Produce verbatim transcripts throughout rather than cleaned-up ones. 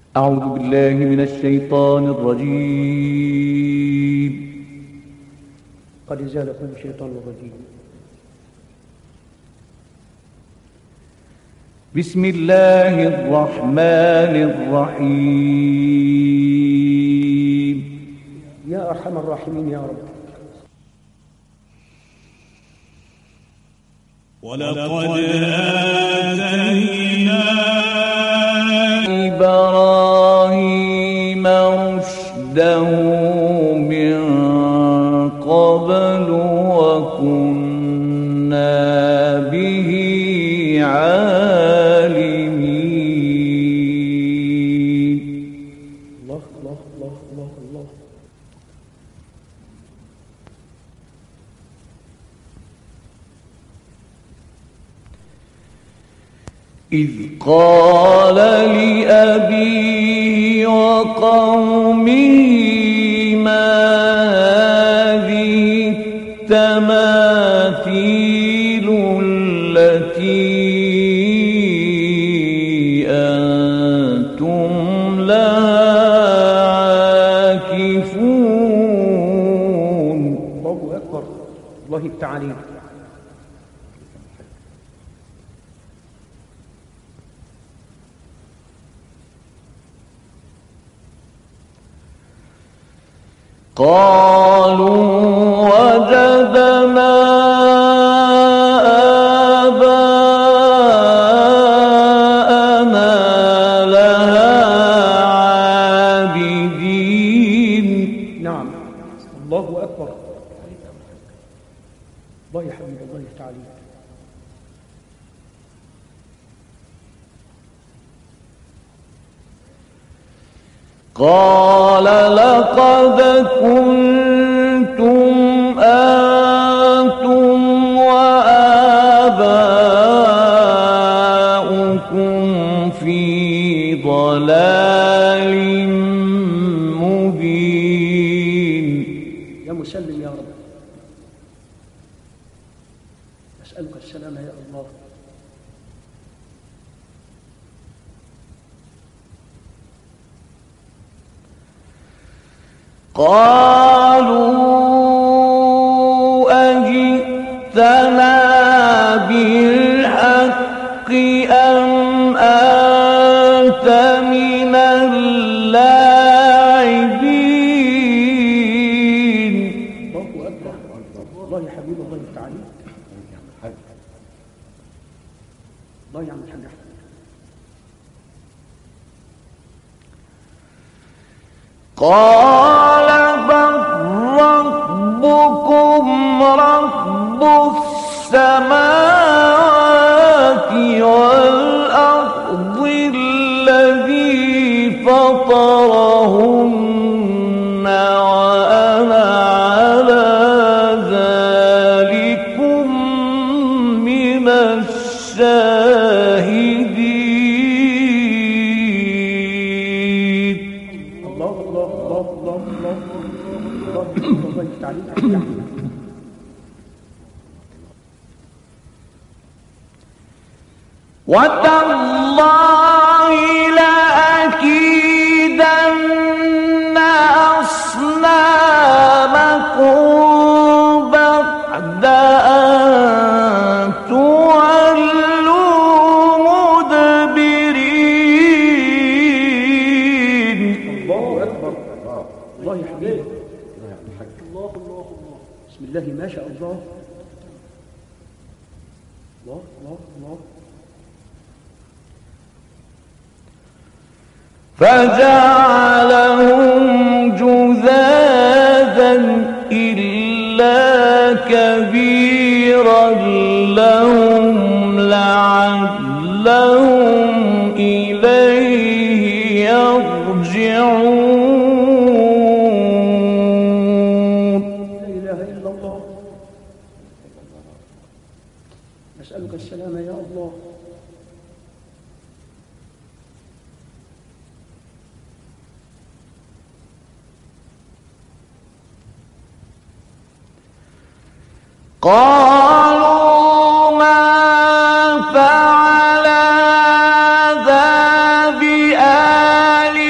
أعوذ بالله من الشيطان الرجيم. قد زالكم الشيطان الرجيم. بسم الله الرحمن الرحيم. يا أرحم الراحمين يا رب. ولقد آتينا إبراهيم رشده من قبل وكنا به عالمين. الله الله الله الله الله. إذ قال لأبيه وقومه ما هذه التماثيل التي أنتم لها عاكفون. الله أكبر. الله التعاليم. قالوا وجدنا آباءنا لها عابدين. نعم. الله أكبر. الله يا حبيبي. الله تعاليم. قال لقد كنتم أنتم وآباؤكم في ضلال مبين. يا مسلم يا رب، أسألك السلامة يا الله. قالوا أجئتنا بالحق أم أنت من اللاعبين. الله أكبر. الله يا حبيبي. الله تعاليم. الله يا عم الحاج أحمد. قال بل ربكم رب السماوات والأرض الذي فطرهن وأنا على ذلكم من الشاهدين. الله الله الله الله الله الله. الله تعاليم. وتالله لأكيدن أصنامكم بعد أن تولوا مدبرين. الله أكبر. الله يا حبيبي. الله الله الله. بسم الله ما شاء الله. الله الله الله. فجعلهم جذاذا إلا كبيرا لهم لعلهم إليه يرجعون. لا إله إلا الله. نسألك السلامة يا الله. قالوا ما فعل هذا بآلهتنا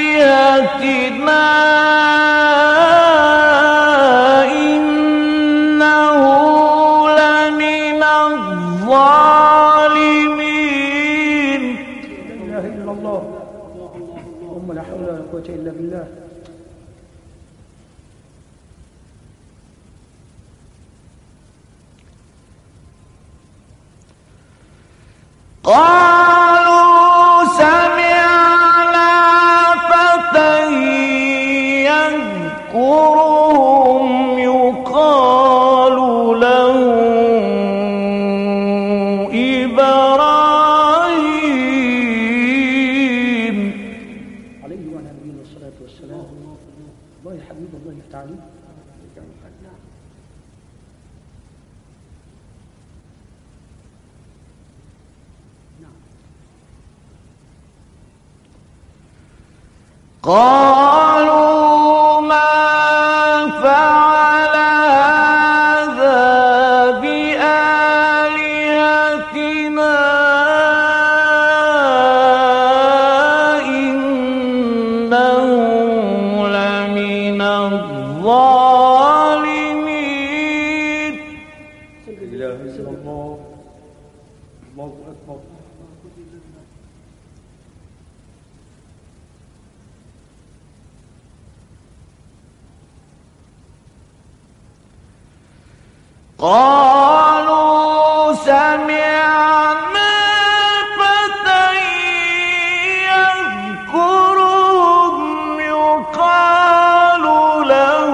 الله. اللهم لا حول ولا قوة إلا بالله. قالوا سمعنا فتى يذكرهم يقال له إبراهيم عليه وعلى نبينا الصلاة والسلام. الله يا حبيب الله يفتح عليك. قالوا ما فعل هذا بآلهتنا إنه لمن الظالمين. لا إله إلا الله. الله أكبر. قالوا سمعنا فتى يذكرهم يقال له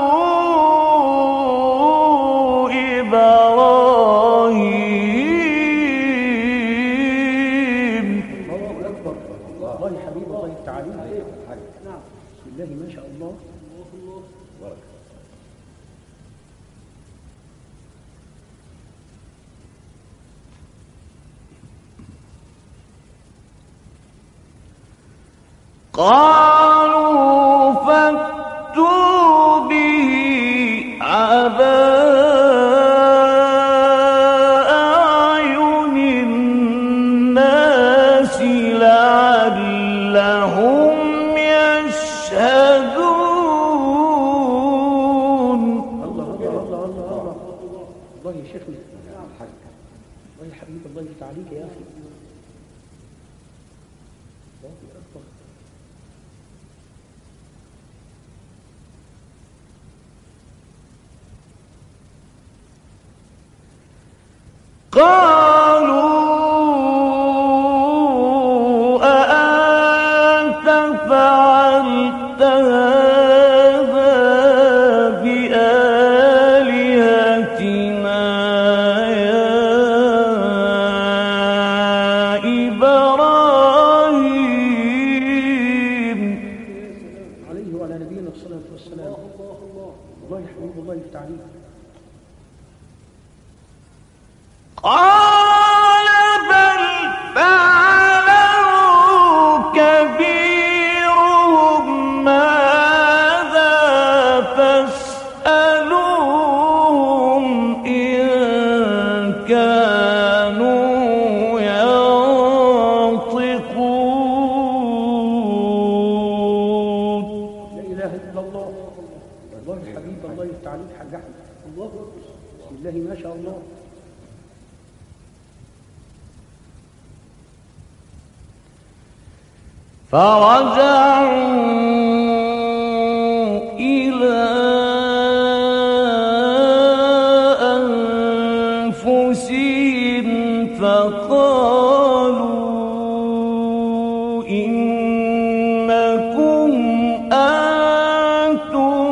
إبراهيم. الله أكبر. الله يا حبيب الله يفتح عليك. نعم. بسم الله ما شاء الله. قالوا فأتوا به على أعين الناس لعلهم يشهدون. الله الله الله الله الله. الله يا شيخنا. الله يا حبيب الله يفتح عليك يا أخي. الله أكبر. قالوا أأنت فعلت هذا بآلهتنا يا إبراهيم. عليه وعلى نبينا الصلاة والسلام. الله يا حبيب الله يفتح عليك. قال بل فعله كبيرهم هذا فاسألوهم إن كانوا ينطقون. لا إله إلا الله. الله يا حبيب الله يفتح عليك حاج أحمد. الله أكبر. بسم الله ما شاء الله. فرجعوا إلى أنفسهم فقالوا إنكم أنتم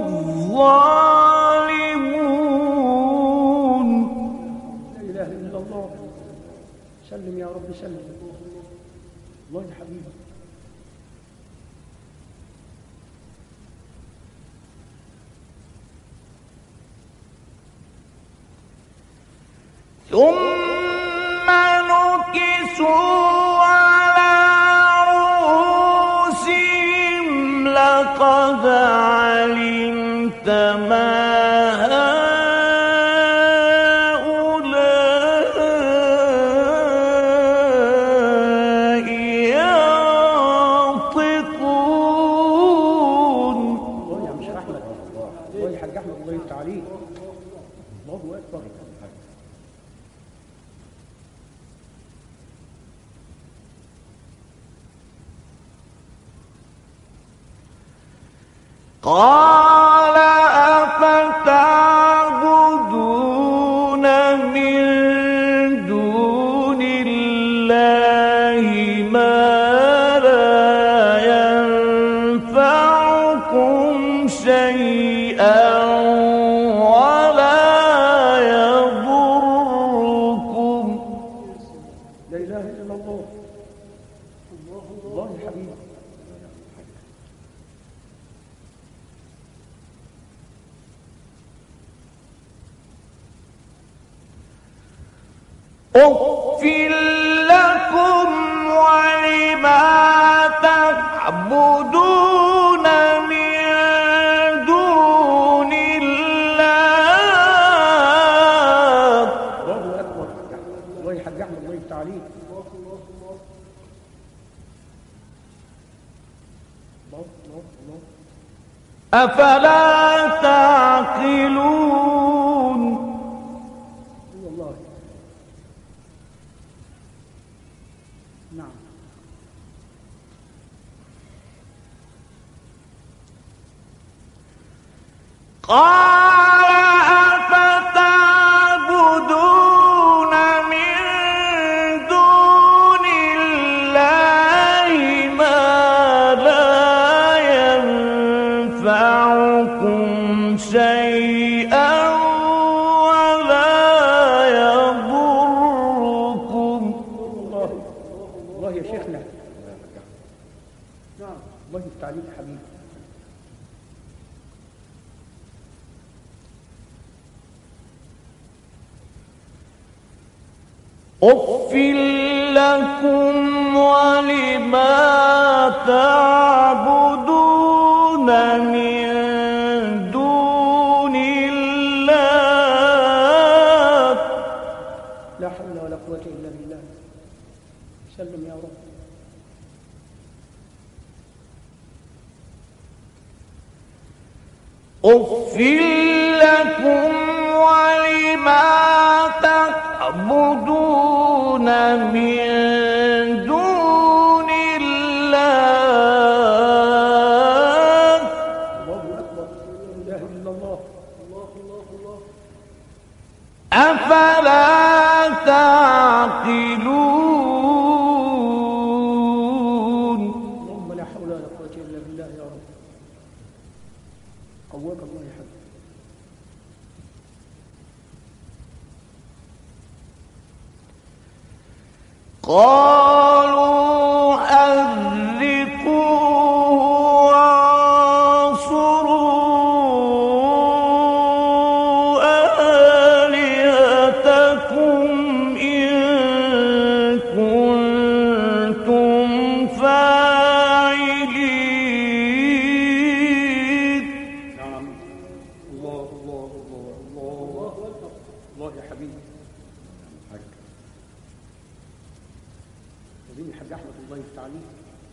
الظالمون. لا إله إلا الله. سلم يا رب سلم. الله يا حبيبي. ثم نكسوا على رؤوسهم لقد علمت ما هؤلاء ينطقون. الله يا مش أحمد. الله يا حاج أحمد الله يفتح عليك. الله أكبر. قال أفتعبدون من دون الله ما لا ينفعكم شيئا ولا يضركم. لا إله إلا الله. الله الحبيب. أُفٍّ لكم ولما تعبدون من دون الله. الله أكبر. الله يحج أحمد الله يفتح عليك. الله الله الله. أفلا تعقلون. والله نعم. قال أفتعبدون من دون الله ما لا ينفعكم شيئا ولا يضركم. الله الله يا شيخنا. نعم الله يفتح عليك يا حبيبي. أُفٍّ لكم ولما تعبدون من دون الله. لا حول ولا قوة إلا بالله. سلم يا رب. أُفٍّ لكم ولما تعبدون من دون الله. الله أكبر. لا إله إلا الله. الله الله الله. أفلا تعقلون. اللهم لا حول ولا قوة إلا بالله يا رب. قواك الله يا حبيبي. قالوا حرقوه وانصروا آلهتكم إن كنتم فاعلين. نعم. الله الله الله الله الله يا حبيبي. وزين الحاج أحمد الله يفتح عليك.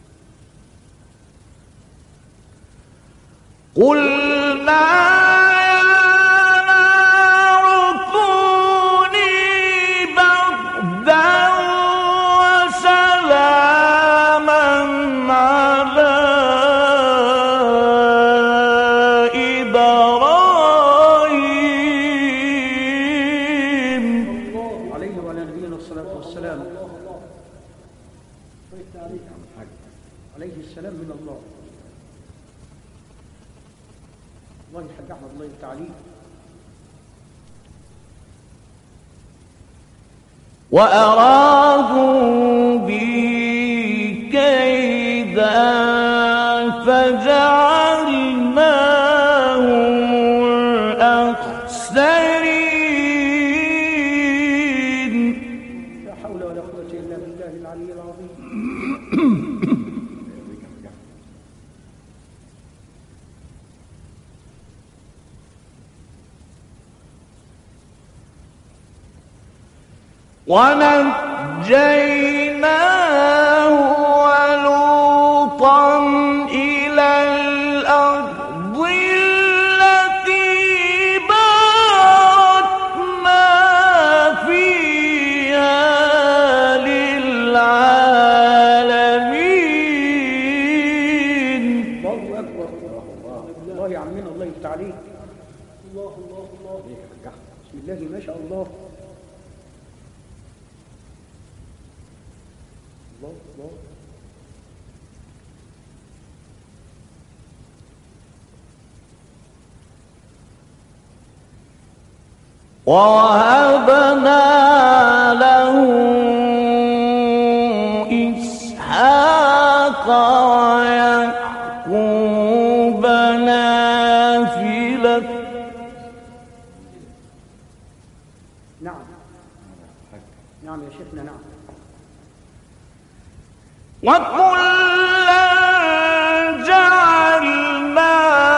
قلنا يا نار كوني بردا وسلاما على إبراهيم. عليه وعلى نبينا الصلاة والسلام. عليه السلام من الله. الله الحاج أحمد الله يفتح عليك. وأرادوا بي كيدا فجعلناهم الأخسرين. لا حول ولا قوة إلا بالله العلي العظيم. ونجيناه ولوطا إلى الأرض التي باركنا فيها للعالمين. الله أكبر. الله يفتح عليك. الله الله الله. بسم الله ما شاء الله. الله الله. ووهبنا له إسحاق ويعقوب نافلة. نعم نعم يا شيخنا. نعم. وكلا جعلنا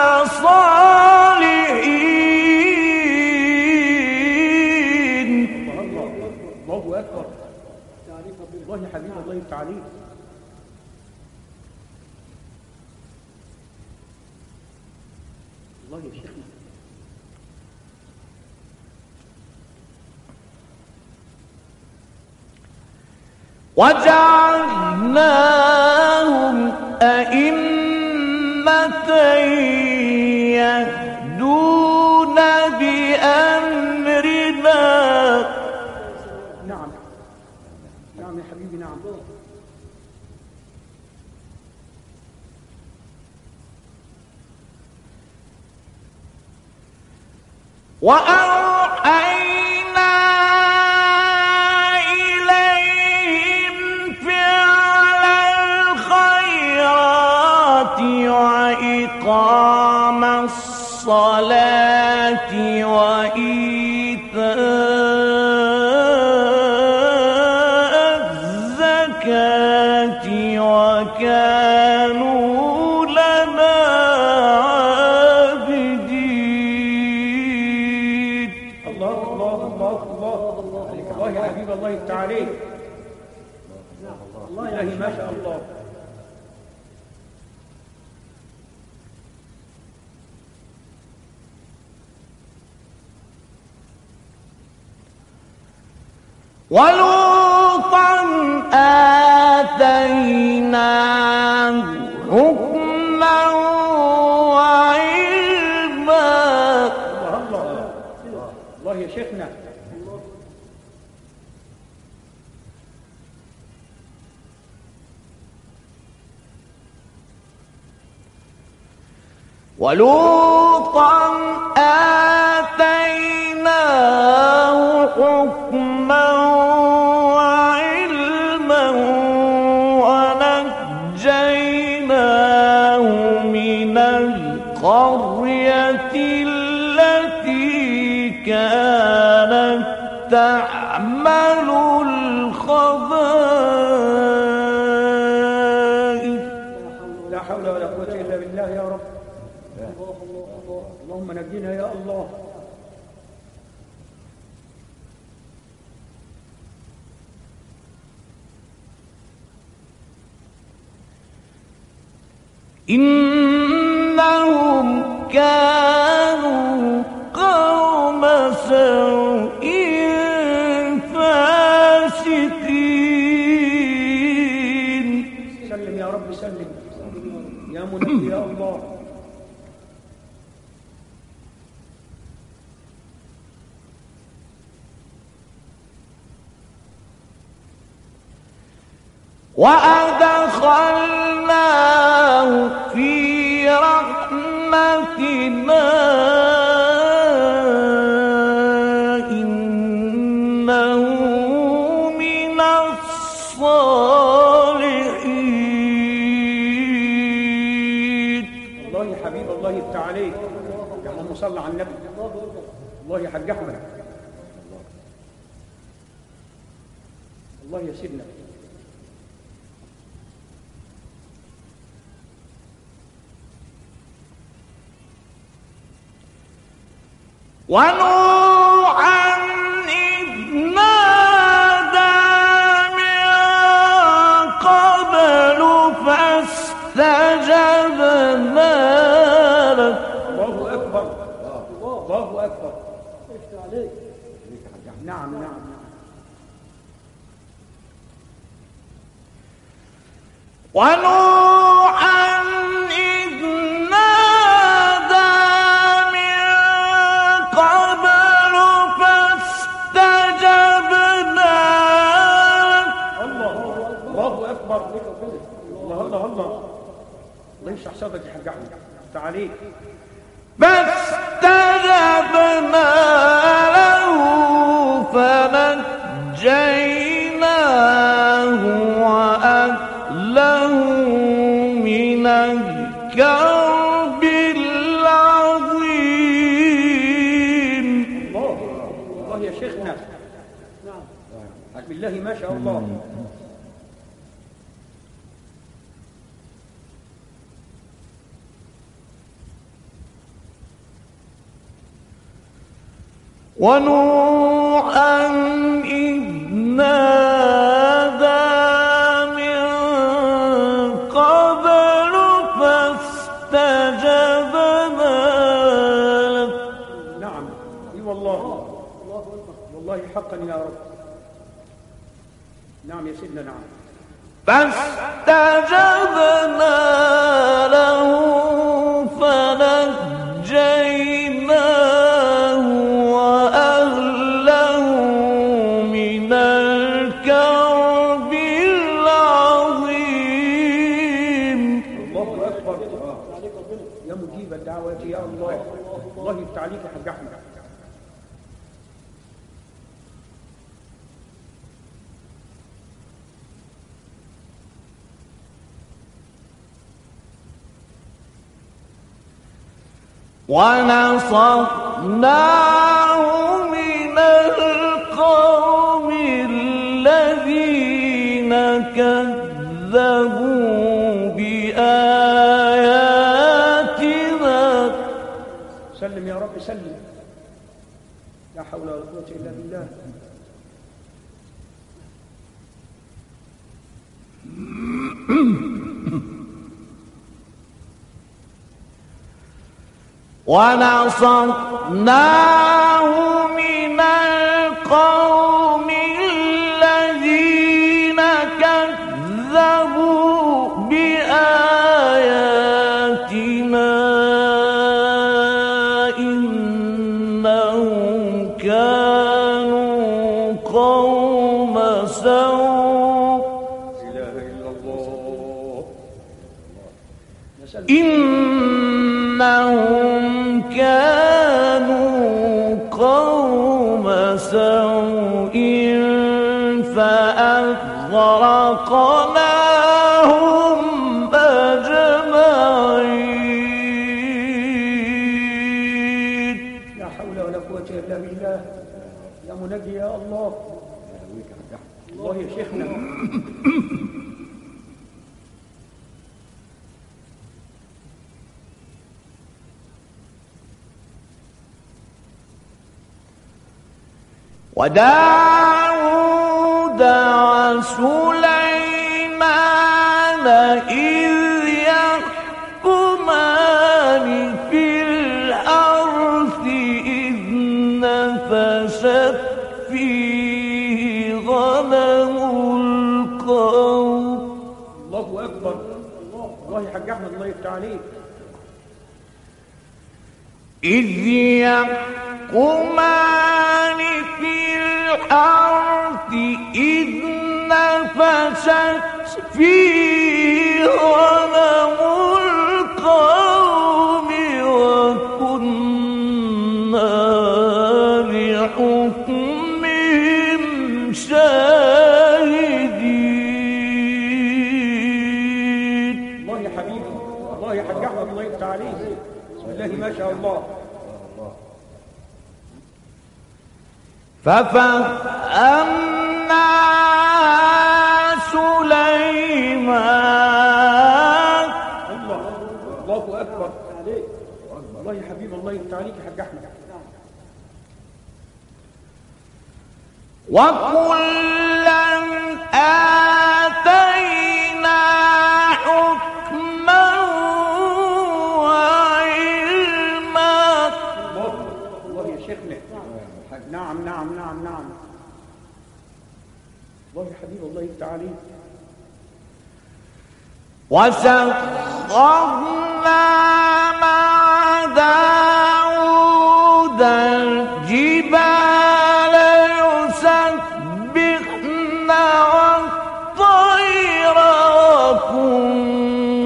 صالحين. الله الله أكبر. تعريف الله يا حبيب الله يفتح عليك. الله يا شيخنا. وجعلناهم أئمة يهدون بأمرنا. نعم نعم يا حبيبي. نعم. وأوحينا إليهم فعل الخيرات وإقام الصلاة وإيتاء الزكاة وكانوا لنا عابدين. الله الله الله الله. الله يا حبيب الله يفتح عليك. الله يا ما شاء الله. ولوطا آتيناه حكما وعلما. الله الله الله يا شيخنا. ولوطا آتيناه حكما وعلما ونجيناه من القرية التي كانت تعمل الخبائث. لا حول ولا قوة إلا بالله يا رب. اللهم نجينا يا الله. إنهم كانوا قوم سوء فاسقين. سلم يا رب سلم يا منجي يا الله. وأدخلناه في رحمتنا إنه من الصالحين. الله يا حبيب الله يفتح عليك. اللهم صل على النبي. الله يا حاج أحمد. الله يا سيدنا. ونوحا إذ نادى من قبل فاستجبنا له. الله أكبر. الله أكبر. نعم نعم. ونوحا إذ نادى الله الله يشرح صدرك يا حاج احمد. تعاليك. فاستجبنا له فنجيناه وأهله من الكرب العظيم. الله الله يا شيخنا. نعم بسم الله ما شاء الله. ونوحا إذ نادى من قبل فاستجبنا له. نعم اي والله والله حقا يا رب. نعم يا سيدنا. نعم فاستجبنا له فنجيناه وأهله من الكرب العظيم. الله اكبر. يا مجيب الدعوات يا الله. الله يفتح عليك يا حاج احمد. ونصرناه من القوم الذين كذبوا بآياتنا. سلم يا رب سلم. لا حول ولا قوة إلا بالله. ونصرناه من القوم الذين كذبوا بآياتنا إنهم كانوا قوم سوء. لا إله إلا الله. إنهم كانوا قوم سوء فأغرقناهم أجمعين. لا حول ولا قوة إلا بالله. يا منجي يا الله. الله يا شيخنا. وداود وسليمان إذ يحكمان في الحرث إذ نفشت فيه غنم القوم. الله أكبر. الله يا حاج أحمد الله يفتح عليك. إذ يحكمان في الحرث إذ نفشت فيه غنم القوم وكنا لحكمهم شاهدين. الله يا حبيبي. الله يا حاج أحمد الله يفتح عليك. بسم الله ما شاء الله. ففهمنا سليمان. الله الله أكبر. الله يا حبيبي الله يفتح عليك يا حاج أحمد. وكلا آتينا حكما وعلما. الله الله يا شيخنا. نعم نعم نعم نعم. الله يا حبيبي الله يفتح عليك. وسخرنا مع داود الجبال يسبحن والطير وكنا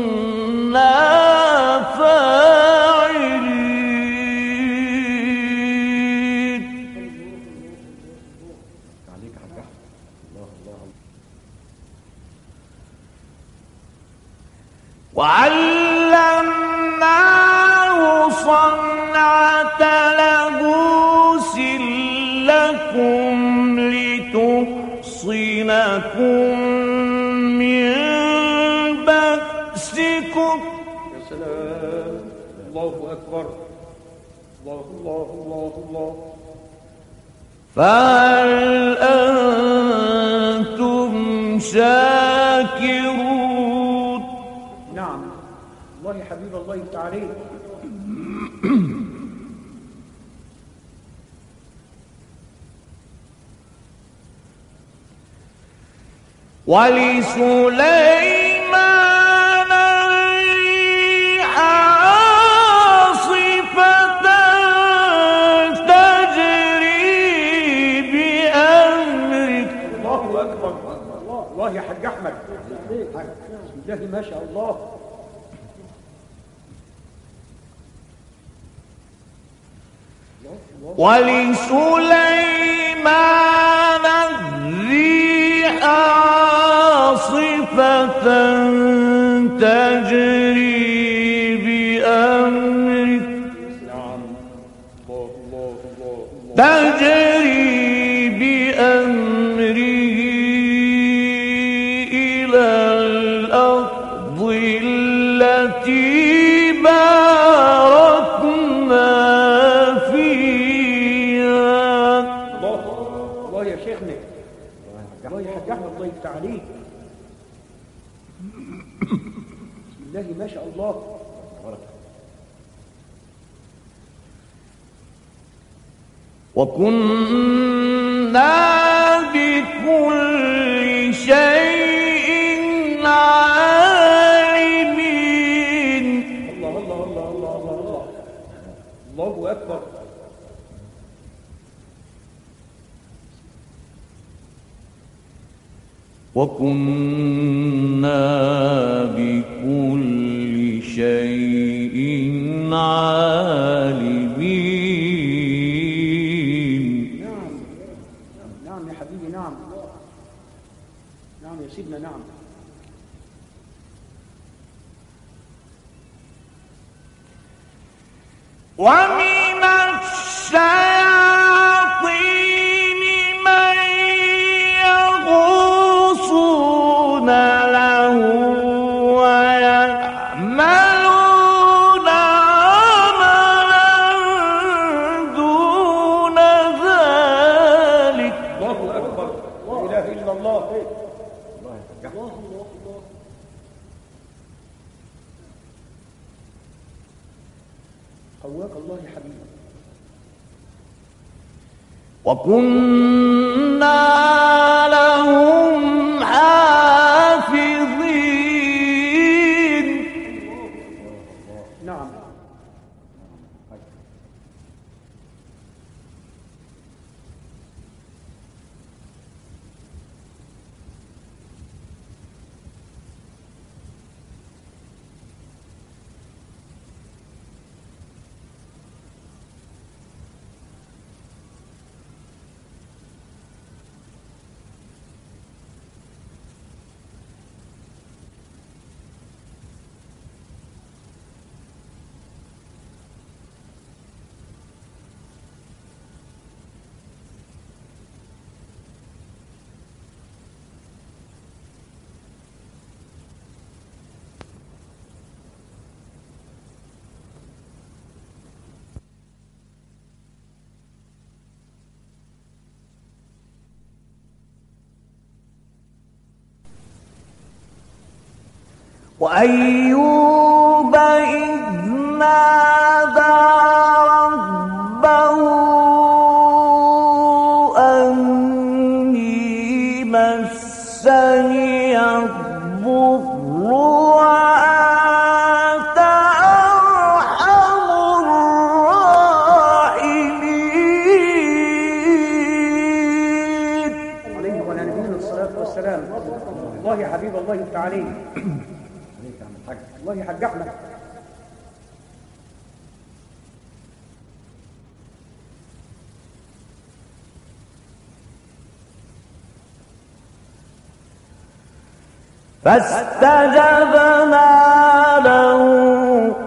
وعلمناه صنعة لبوس لكم لتحصنكم من بأسكم. يا سلام، الله أكبر، الله الله الله الله. فهل أنتم شاكرون؟ نعم، والله حبيب الله يفتح عليك. ولسليمان الريح عاصفة تجري بأمره. الله أكبر، الله الله يا حاج أحمد، بسم الله ما شاء الله. ولسليمان الريح عاصفة تجري بأمره نعم، الله الله الله الله. تجري بأمره إلى الأرض التي باركنا فيها. الله الله يا شيخنا، الله يا حاج أحمد، الله يفتح عليك. بسم الله ما شاء الله. وكنا بكل شيء عالمين. الله الله الله الله الله الله الله أكبر. وكنا بكل شيء عالمين. نعم نعم يا حبيبي، نعم نعم يا سيدنا، نعم. ومن الشياطين من يغوصون له ويعملون عملا دون ذلك. الله أكبر، لا إله إلا الله. الله الله الله. قواك الله يا حبيبي. وكنا لهم حافظين. نعم. وأيوب إذ نادى ربه أني مسني الضر وأنت أرحم الراحمين. عليه وعلى نبينا الصلاة والسلام. الله يا حبيب الله يفتح عليك. الله يا حاج أحمد. فاستجبنا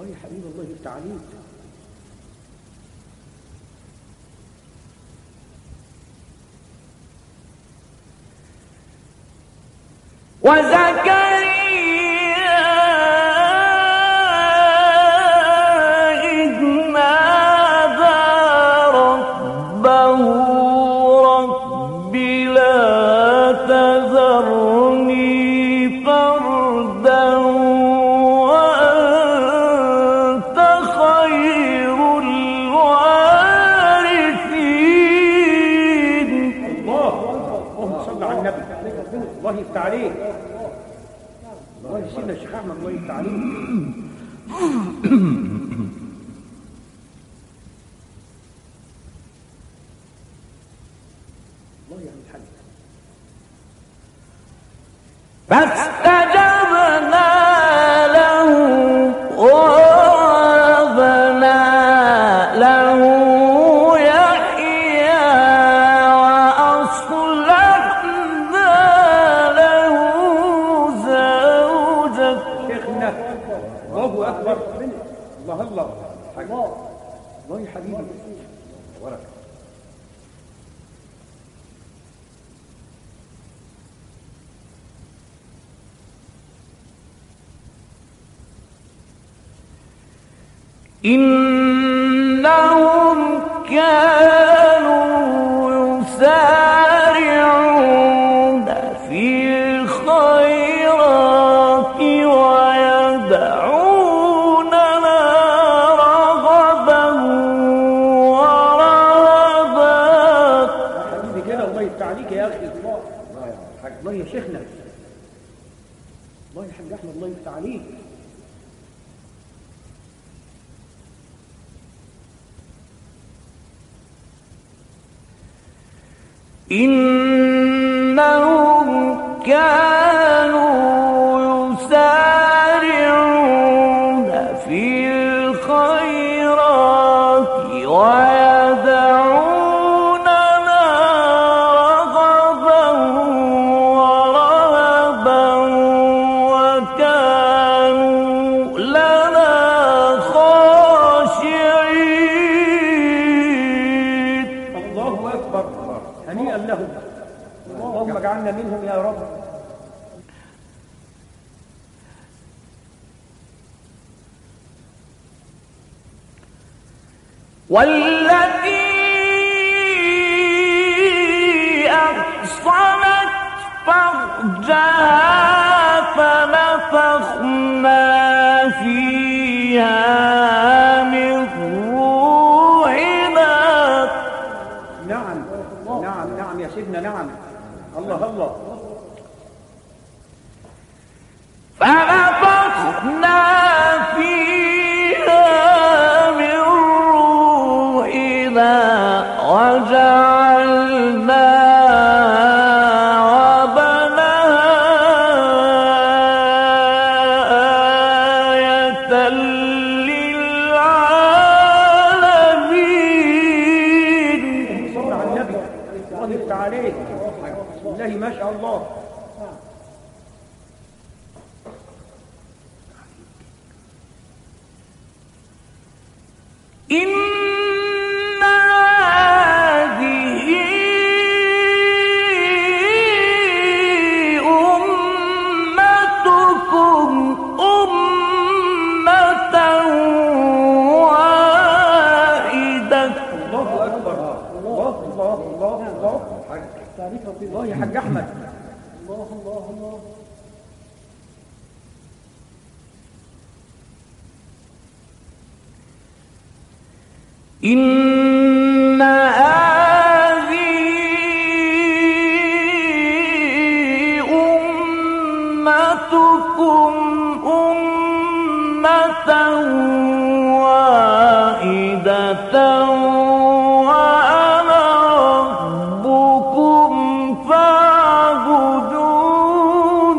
الله يا حبيبي الله يفتح عليك. وزكريا إذ نادى ربه رب لا تذرني فردا وأنت خير الوارثين. الله اللهم صل على النبي الله يفتح عليك. الله يسيدنا الشيخ احمد الله يفتح عليك. الله يعمل حل. فاستجبنا له ووهبنا له يحيى وأصلحنا له زوجه. شيخنا الله اكبر. الله الله الله الله يا حبيبي ورك. إنهم كانوا يسارعون في الخيرات ويدعوننا رغبا ورهبا. يا حبيبي كده الله يفتح عليك يا اخي. الله الله يا حاج الله يا شيخنا الله يا حاج احمد الله يفتح عليك. إنهم كانوا يسارعون في الخيرات ويدعوننا رغبا ورهبا وكانوا لنا خاشعين. الله اكبر. هنيئا لهم. اللهم اجعلنا منهم يا رب. والتي أحصنت فرجها فنفخنا فيها من روحنا. نعم نعم نعم يا سيدنا نعم. الله الله فنفخنا فيها من روحنا وجعلنا وبناها آية للعالمين. صل على النبي الله يفتح عليك. بسم الله ما شاء الله. إن هذه أمتكم أمة واحدة. الله اكبر. الله الله الله الله الله يا حاج احمد. الله الله الله إن هذه أمتكم أمة واحدة وأنا ربكم فاعبدون.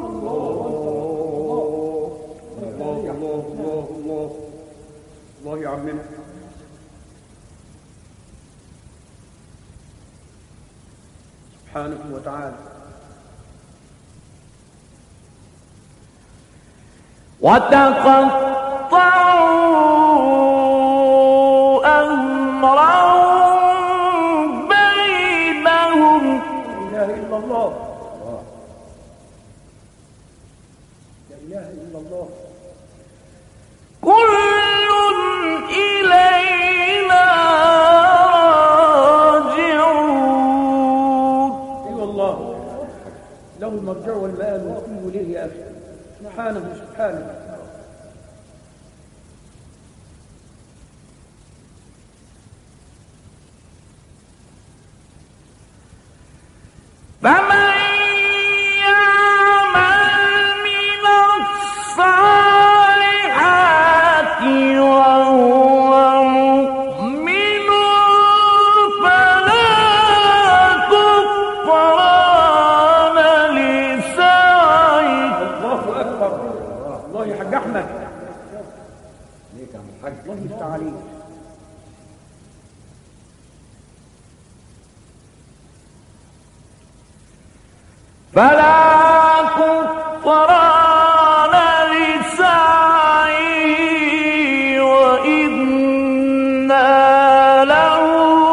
الله الله الله الله الله يا عمنا. سبحانه وتعالى. وتقطعوا سبحانه سبحانه. فمن يعمل من الصالحات وهو مؤمن فلا كفران لسعيه. الله أكبر. الله يا حاج أحمد. الله يفتح عليك. فلا كفران لسعيه وإنا له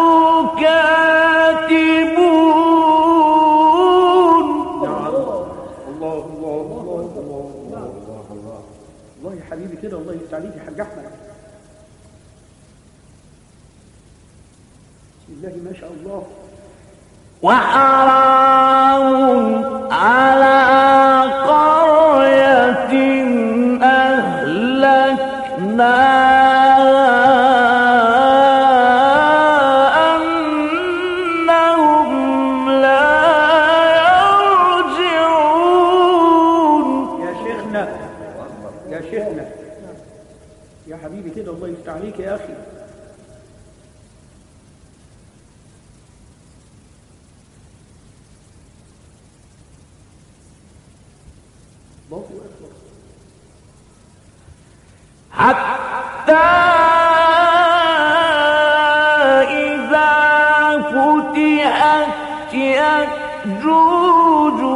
كاتبون. الله الله الله الله الله الله. الله يا حبيبي كده. الله يفتح عليك يا حاج أحمد. بسم الله ما شاء الله. وحرام على قرية أهلكناها أنهم لا يرجعون. يا شيخنا يا شيخنا يا حبيبي كده. الله يفتح عليك يا أخي. حتى إذا فتحت يأجوج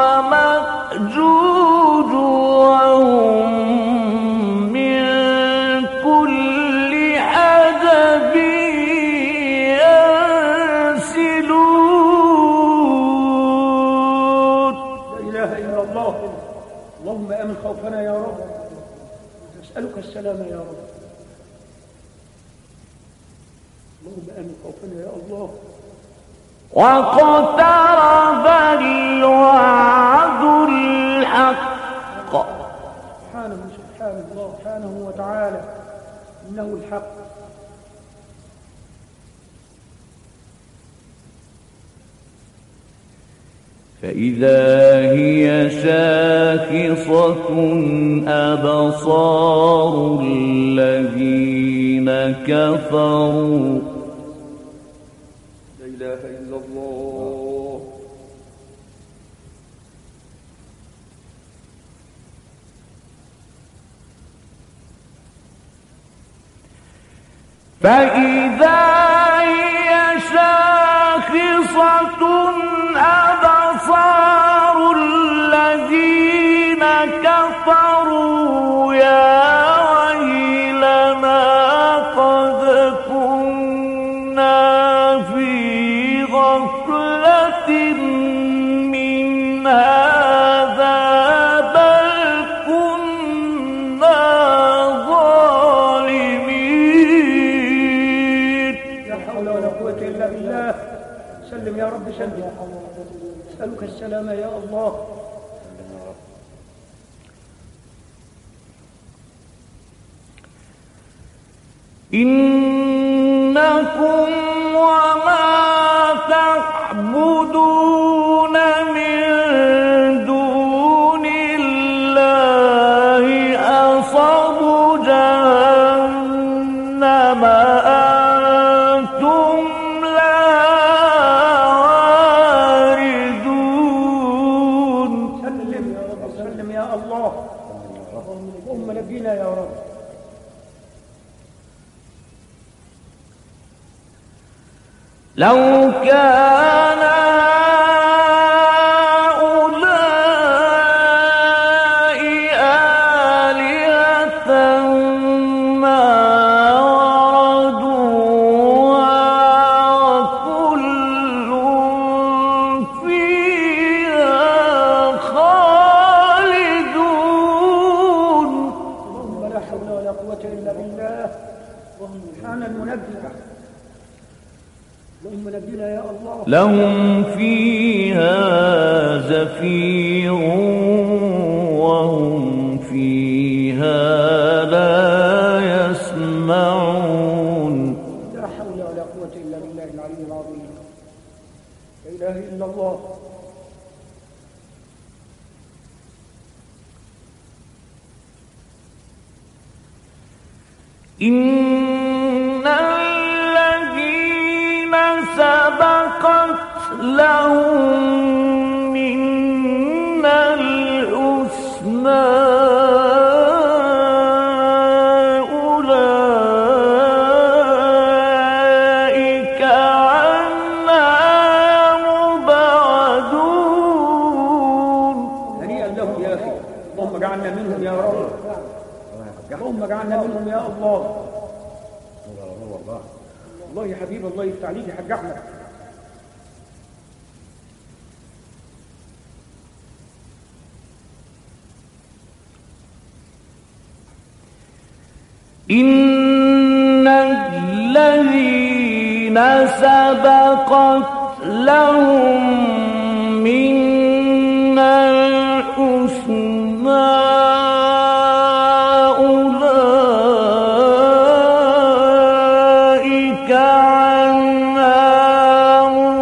ومأجوج وهم من كل حدب ينسلون. لا إله إلا الله. اللهم آمن خوفنا يا رب. نسألك السلام يا رب. اللهم آمن خوفنا يا الله. واقترب الوعد الحق. سبحانه سبحانه الله سبحانه وتعالى. إنه الحق. فإذا هي شاخصة أبصار الذين كفروا. لا إله إلا الله. فإذا هي شاخصة أبصار الذين كفروا يا ويلنا قد كنا في غفلة من هذا بل كنا ظالمين. لا حول ولا قوة إلا بالله. سلم يا رب سلم. أسألك السلام يا الله. إنكم وما تعبدون من دون الله حصب جهنم أنتم اللهم نجينا يا رب. لو كان هؤلاء آلهة ما وردوها وكل فيها خالدون. اللهم لا حول ولا قوة إلا بالله. سبحان المنجي. اللهم نجينا يا الله. لهم فيها زفير وهم فيها لا يسمعون. لا حول ولا قوة إلا بالله العلي العظيم. لا إله إلا الله. إن الذين سبقت لهم منا الحسنى أولئك عنها مبعدون. هنيئا لهم يا أخي. اللهم اجعلنا منهم يا رب. اللهم اجعلنا منهم يا الله. الله يا حبيب الله يفتح عليك يا حاج احمد. إن الذين سبقت لهم منا الحسنى أولئك عنها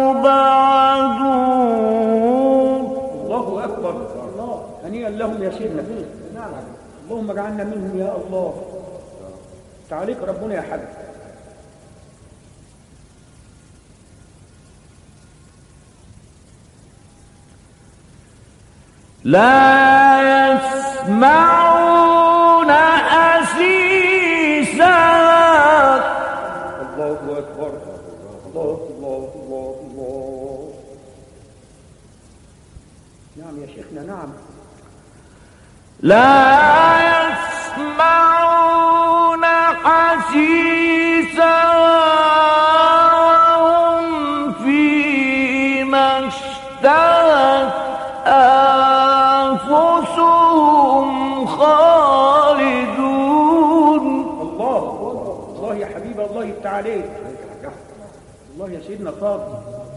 مبعدون. الله أكبر. هنيئا لهم يا سيدنا. اللهم اجعلنا منهم يا الله. تعليق ربنا يا حبيبي. لا يسمعون حسيسها. الله أكبر. الله الله الله الله. نعم يا شيخنا نعم. لا يسمعون حسيسها وهم فيما اشتهت أنفسهم خالدون. الله الله يا حبيب الله يفتح عليك. الله يا سيدنا فاضل.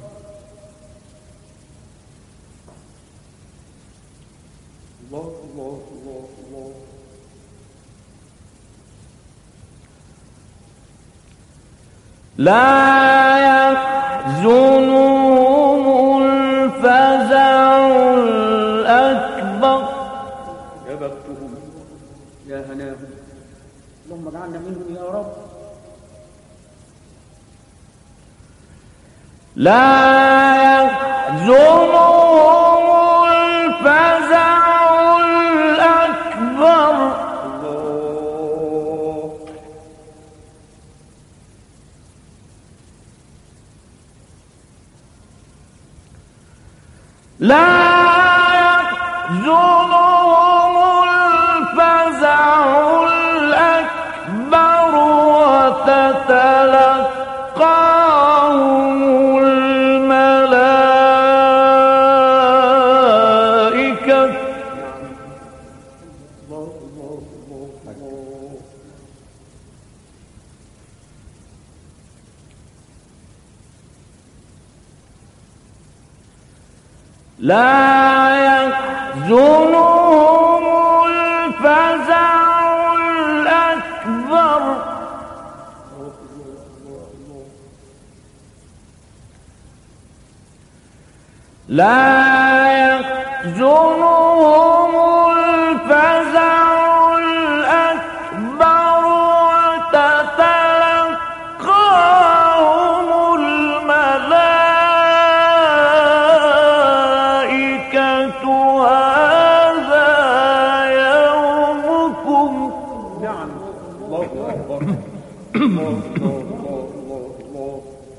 الله الله الله الله. لا يحزنهم الفزع الأكبر. يا بختهم يا هناهم. اللهم اجعلنا منهم يا رب. لا يحزنهم الفزع الأكبر. الله. لا يحزنهم الفزع الأكبر وتتلقاهم الملائكة. الله الله الله الله. لا يحزنهم الفزع الأكبر. لا يحزنهم الفزع الأكبر وتتلقاهم الملائكة هذا يومكم. نعم. الله أكبر. الله الله الله الله.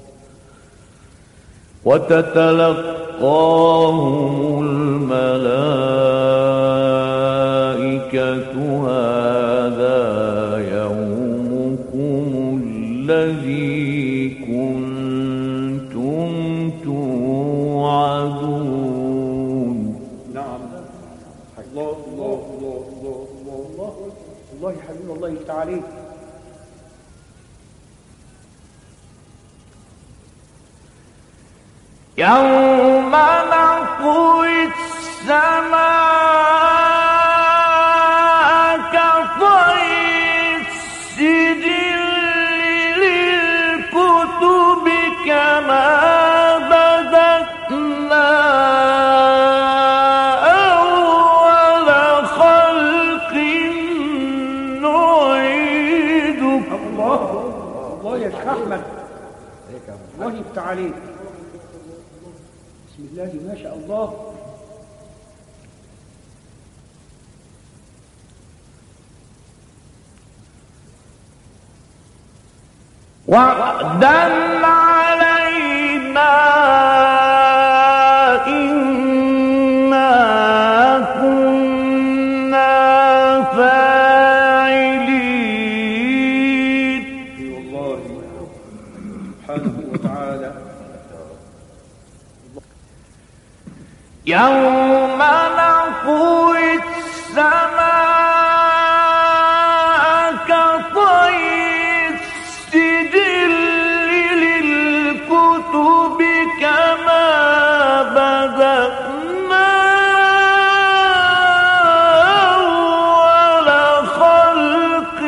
وتتلقاهم الملائكة هذا يومكم الذي كنتم توعدون. نعم. الله الله الله الله الله. الله يا حبيب الله يفتح عليك. يوم نطوي السماء الله الله يا شيخ أحمد، الله يفتح عليك. بسم الله ما شاء الله. وعدا علينا إنا كنا فاعلين. والله سبحانه وتعالى يوم نطوي السماء كطي السجل للكتب كما بدأنا أول خلق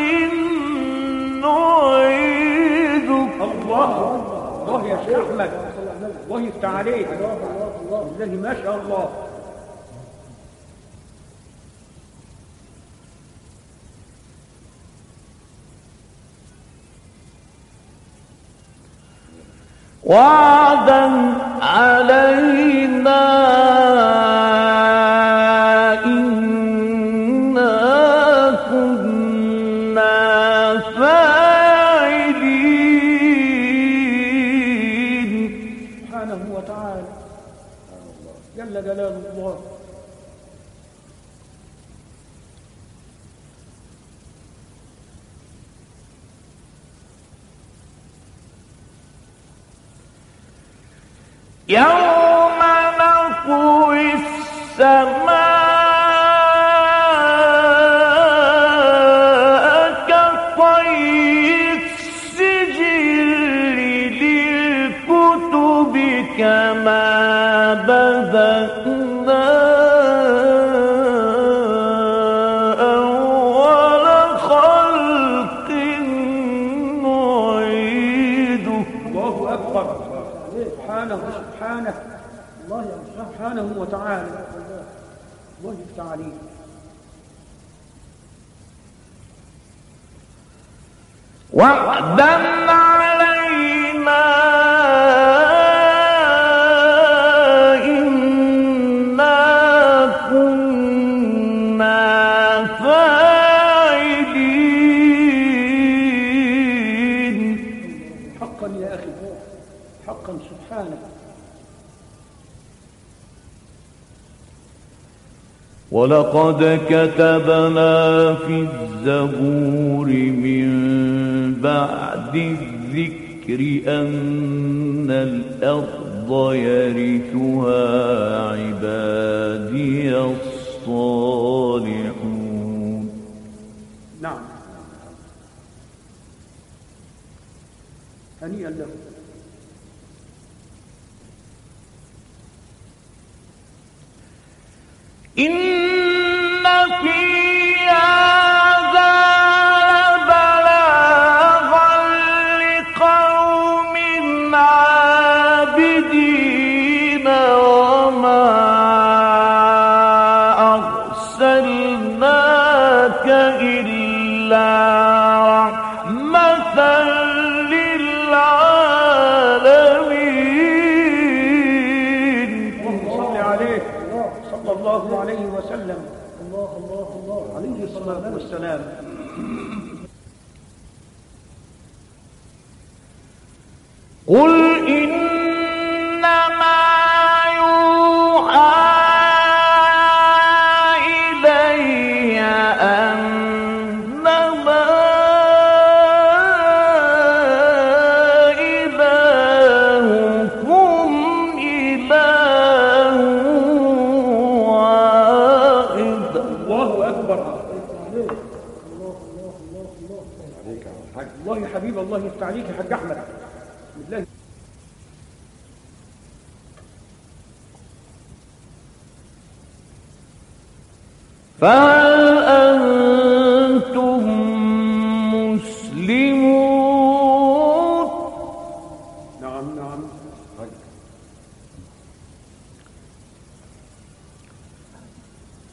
نعيده. الله الله يا شيخ أحمد، الله يفتح عليك. بالله ما شاء الله. وعدا علينا إنا كنا فاعلين. سبحانه وتعالى جل جلال الله. يوم نطوي السماء كطي السجل للكتب كما بدأنا أول خلق نعيده. الله أكبر. سبحانه سبحانه الله سبحانه وتعالى. الله يفتح عليك. وعدا علينا إنا كنا فاعلين. حقا يا أخي، حقا سبحانه. ولقد كتبنا في الزبور من بعد الذكر أن الأرض يرثها عبادي الصالحون. نعم هنيئا له. إن في هذا لبلاغا لقوم عابدين وما أرسلناك إلا رحمة للعالمين. اللهم صل عليه صلى الله عليه وسلم. الله الله الله عليه الصلاة والسلام. قل إنما يوحى إلي أنما إلهكم إله واحد. الله أكبر. الله يا حبيب الله يفتح عليك يا حاج أحمد. بالله فهل أنتم مسلمون؟ نعم نعم.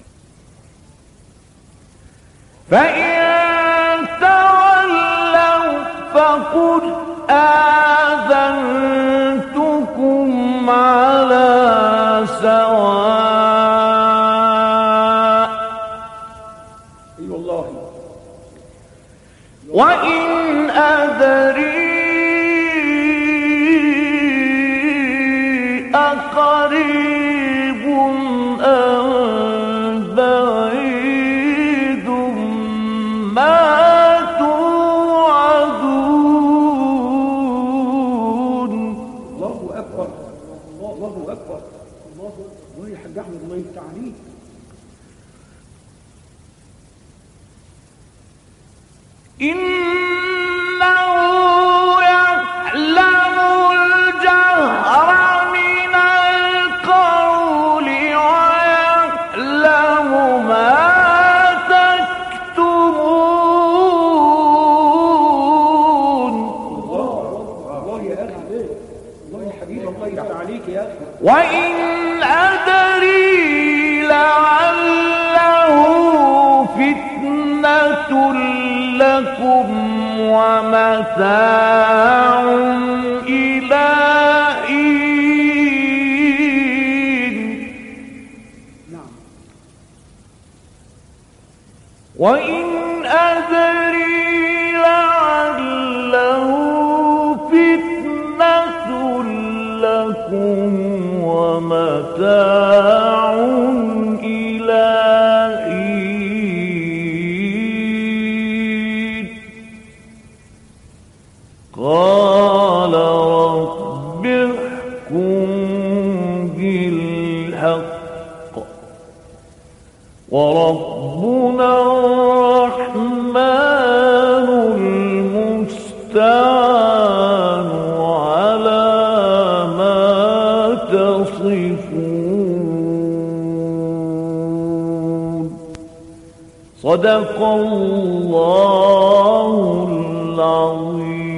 فإن تولوا وإن أدري أقريب أم بعيد ما توعدون. الله أكبر، الله أكبر، الله أكبر يا حاج أحمد، الله يفتح عليك. إنه يعلم الجهر من القول ويعلم ما تكتمون. الله الله يا أخي، الله يا حبيبي، الله يفتح عليك يا أخي. وإن أدري لعله فتنة لكم ومتاع إلى حين. نعم. وإن أدري لعله فتنة لكم ومتاع إلى حين. قال رب احكم بالحق وربنا الرحمن المستعان على ما تصفون. صدق الله العظيم.